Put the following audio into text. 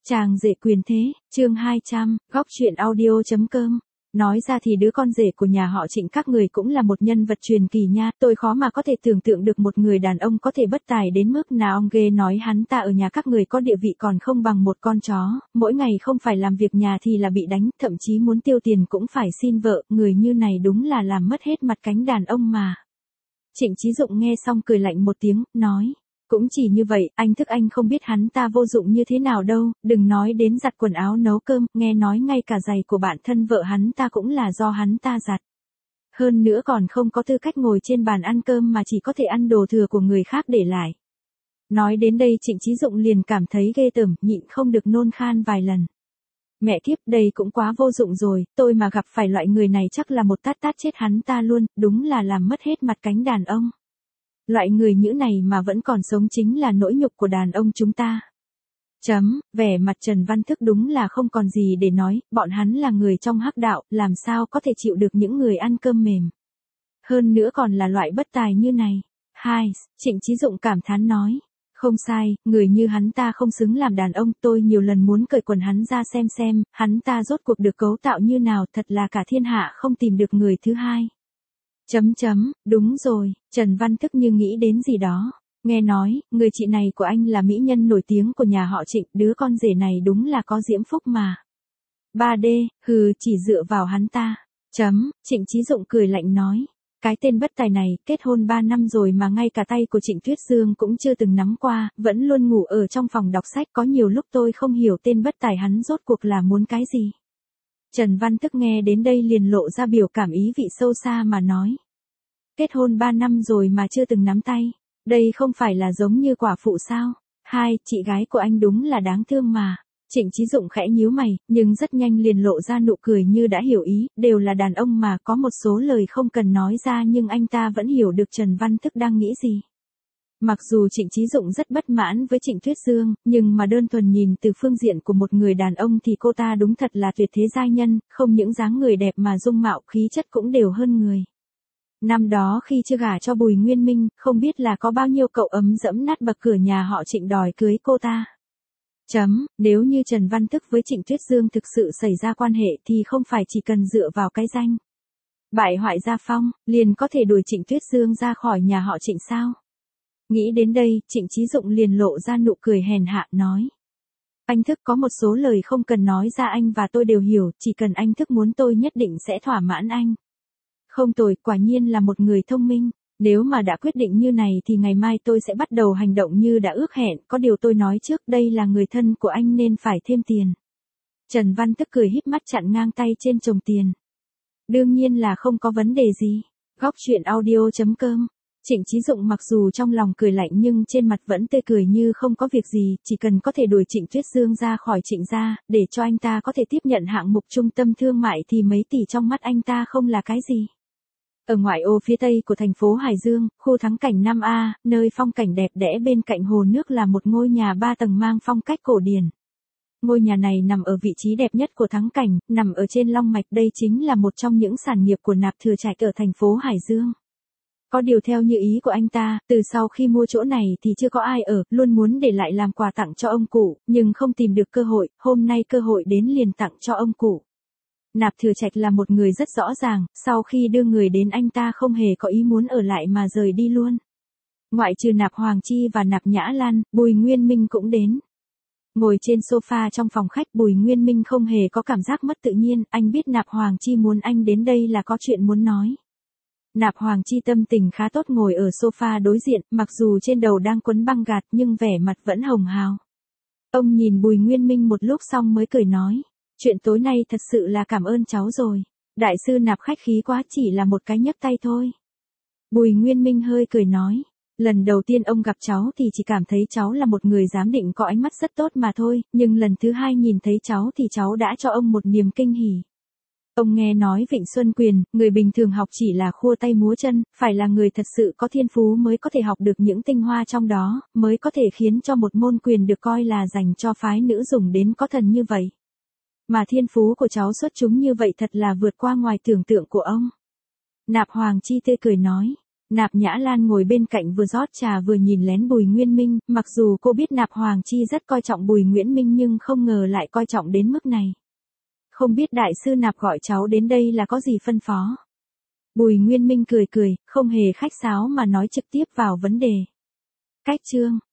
Chàng rể quyền thế, chương 200, góc truyện audio.com. Nói ra thì đứa con rể của nhà họ Trịnh các người cũng là một nhân vật truyền kỳ nha, tôi khó mà có thể tưởng tượng được một người đàn ông có thể bất tài đến mức nào. Ông ghê nói hắn ta ở nhà các người có địa vị còn không bằng một con chó, mỗi ngày không phải làm việc nhà thì là bị đánh, thậm chí muốn tiêu tiền cũng phải xin vợ, người như này đúng là làm mất hết mặt cánh đàn ông mà. Trịnh Chí Dụng nghe xong cười lạnh một tiếng, nói. Cũng chỉ như vậy, anh thức anh không biết hắn ta vô dụng như thế nào đâu, đừng nói đến giặt quần áo nấu cơm, nghe nói ngay cả giày của bạn thân vợ hắn ta cũng là do hắn ta giặt. Hơn nữa còn không có tư cách ngồi trên bàn ăn cơm mà chỉ có thể ăn đồ thừa của người khác để lại. Nói đến đây Trịnh Chí Dụng liền cảm thấy ghê tởm, nhịn không được nôn khan vài lần. Mẹ kiếp, đây cũng quá vô dụng rồi, tôi mà gặp phải loại người này chắc là một tát chết hắn ta luôn, đúng là làm mất hết mặt cánh đàn ông. Loại người như này mà vẫn còn sống chính là nỗi nhục của đàn ông chúng ta. Vẻ mặt Trần Văn Thức đúng là không còn gì để nói, bọn hắn là người trong hắc đạo, làm sao có thể chịu được những người ăn cơm mềm. Hơn nữa còn là loại bất tài như này. Trịnh Chí Dụng cảm thán nói. Không sai, người như hắn ta không xứng làm đàn ông, tôi nhiều lần muốn cởi quần hắn ra xem, hắn ta rốt cuộc được cấu tạo như nào, thật là cả thiên hạ không tìm được người thứ hai. Đúng rồi, Trần Văn Thức như nghĩ đến gì đó. Nghe nói, người chị này của anh là mỹ nhân nổi tiếng của nhà họ Trịnh, đứa con rể này đúng là có diễm phúc mà. 3D, chỉ dựa vào hắn ta. Trịnh Chí Dụng cười lạnh nói. Cái tên bất tài này, kết hôn 3 năm rồi mà ngay cả tay của Trịnh Tuyết Dương cũng chưa từng nắm qua, vẫn luôn ngủ ở trong phòng đọc sách, có nhiều lúc tôi không hiểu tên bất tài hắn rốt cuộc là muốn cái gì. Trần Văn Thức nghe đến đây liền lộ ra biểu cảm ý vị sâu xa mà nói. Kết hôn 3 năm rồi mà chưa từng nắm tay, đây không phải là giống như quả phụ sao? Chị gái của anh đúng là đáng thương mà. Trịnh Chí Dụng khẽ nhíu mày, nhưng rất nhanh liền lộ ra nụ cười như đã hiểu ý, đều là đàn ông mà, có một số lời không cần nói ra nhưng anh ta vẫn hiểu được Trần Văn Thức đang nghĩ gì. Mặc dù Trịnh Chí Dụng rất bất mãn với Trịnh Tuyết Dương, nhưng mà đơn thuần nhìn từ phương diện của một người đàn ông thì cô ta đúng thật là tuyệt thế giai nhân, không những dáng người đẹp mà dung mạo khí chất cũng đều hơn người. Năm đó khi chưa gả cho Bùi Nguyên Minh, không biết là có bao nhiêu cậu ấm dẫm nát bậc cửa nhà họ Trịnh đòi cưới cô ta. Nếu như Trần Văn Thức với Trịnh Tuyết Dương thực sự xảy ra quan hệ thì không phải chỉ cần dựa vào cái danh bại hoại gia phong, liền có thể đuổi Trịnh Tuyết Dương ra khỏi nhà họ Trịnh sao? Nghĩ đến đây, Trịnh Chí Dụng liền lộ ra nụ cười hèn hạ nói. Anh Thức có một số lời không cần nói ra anh và tôi đều hiểu, chỉ cần anh Thức muốn tôi nhất định sẽ thỏa mãn anh. Không tồi, quả nhiên là một người thông minh. Nếu mà đã quyết định như này thì ngày mai tôi sẽ bắt đầu hành động như đã ước hẹn, có điều tôi nói trước đây là người thân của anh nên phải thêm tiền. Trần Văn Thức cười híp mắt chặn ngang tay trên chồng tiền. Đương nhiên là không có vấn đề gì. Góc truyện audio.com. Trịnh Chí Dụng mặc dù trong lòng cười lạnh nhưng trên mặt vẫn tươi cười như không có việc gì, chỉ cần có thể đuổi Trịnh Tuyết Dương ra khỏi Trịnh gia, để cho anh ta có thể tiếp nhận hạng mục trung tâm thương mại thì mấy tỷ trong mắt anh ta không là cái gì. Ở ngoại ô phía tây của thành phố Hải Dương, khu thắng cảnh 5A, nơi phong cảnh đẹp đẽ bên cạnh hồ nước là một ngôi nhà 3 tầng mang phong cách cổ điển. Ngôi nhà này nằm ở vị trí đẹp nhất của thắng cảnh, nằm ở trên Long Mạch, đây chính là một trong những sản nghiệp của Nạp Thừa Trạch ở thành phố Hải Dương. Có điều theo như ý của anh ta, từ sau khi mua chỗ này thì chưa có ai ở, luôn muốn để lại làm quà tặng cho ông cụ, nhưng không tìm được cơ hội, hôm nay cơ hội đến liền tặng cho ông cụ. Nạp Thừa Trạch là một người rất rõ ràng, sau khi đưa người đến anh ta không hề có ý muốn ở lại mà rời đi luôn. Ngoại trừ Nạp Hoàng Chi và Nạp Nhã Lan, Bùi Nguyên Minh cũng đến. Ngồi trên sofa trong phòng khách, Bùi Nguyên Minh không hề có cảm giác mất tự nhiên, anh biết Nạp Hoàng Chi muốn anh đến đây là có chuyện muốn nói. Nạp Hoàng Chi tâm tình khá tốt ngồi ở sofa đối diện, mặc dù trên đầu đang quấn băng gạc nhưng vẻ mặt vẫn hồng hào. Ông nhìn Bùi Nguyên Minh một lúc xong mới cười nói. Chuyện tối nay thật sự là cảm ơn cháu rồi. Đại sư Nạp khách khí quá, chỉ là một cái nhấc tay thôi. Bùi Nguyên Minh hơi cười nói. Lần đầu tiên ông gặp cháu thì chỉ cảm thấy cháu là một người giám định có ánh mắt rất tốt mà thôi, nhưng lần thứ hai nhìn thấy cháu thì cháu đã cho ông một niềm kinh hỉ. Ông nghe nói Vịnh Xuân Quyền, người bình thường học chỉ là khua tay múa chân, phải là người thật sự có thiên phú mới có thể học được những tinh hoa trong đó, mới có thể khiến cho một môn quyền được coi là dành cho phái nữ dùng đến có thần như vậy. Mà thiên phú của cháu xuất chúng như vậy thật là vượt qua ngoài tưởng tượng của ông. Nạp Hoàng Chi tươi cười nói. Nạp Nhã Lan ngồi bên cạnh vừa rót trà vừa nhìn lén Bùi Nguyên Minh, mặc dù cô biết Nạp Hoàng Chi rất coi trọng Bùi Nguyễn Minh nhưng không ngờ lại coi trọng đến mức này. Không biết đại sư Nạp gọi cháu đến đây là có gì phân phó. Bùi Nguyên Minh cười cười, không hề khách sáo mà nói trực tiếp vào vấn đề. Cách chương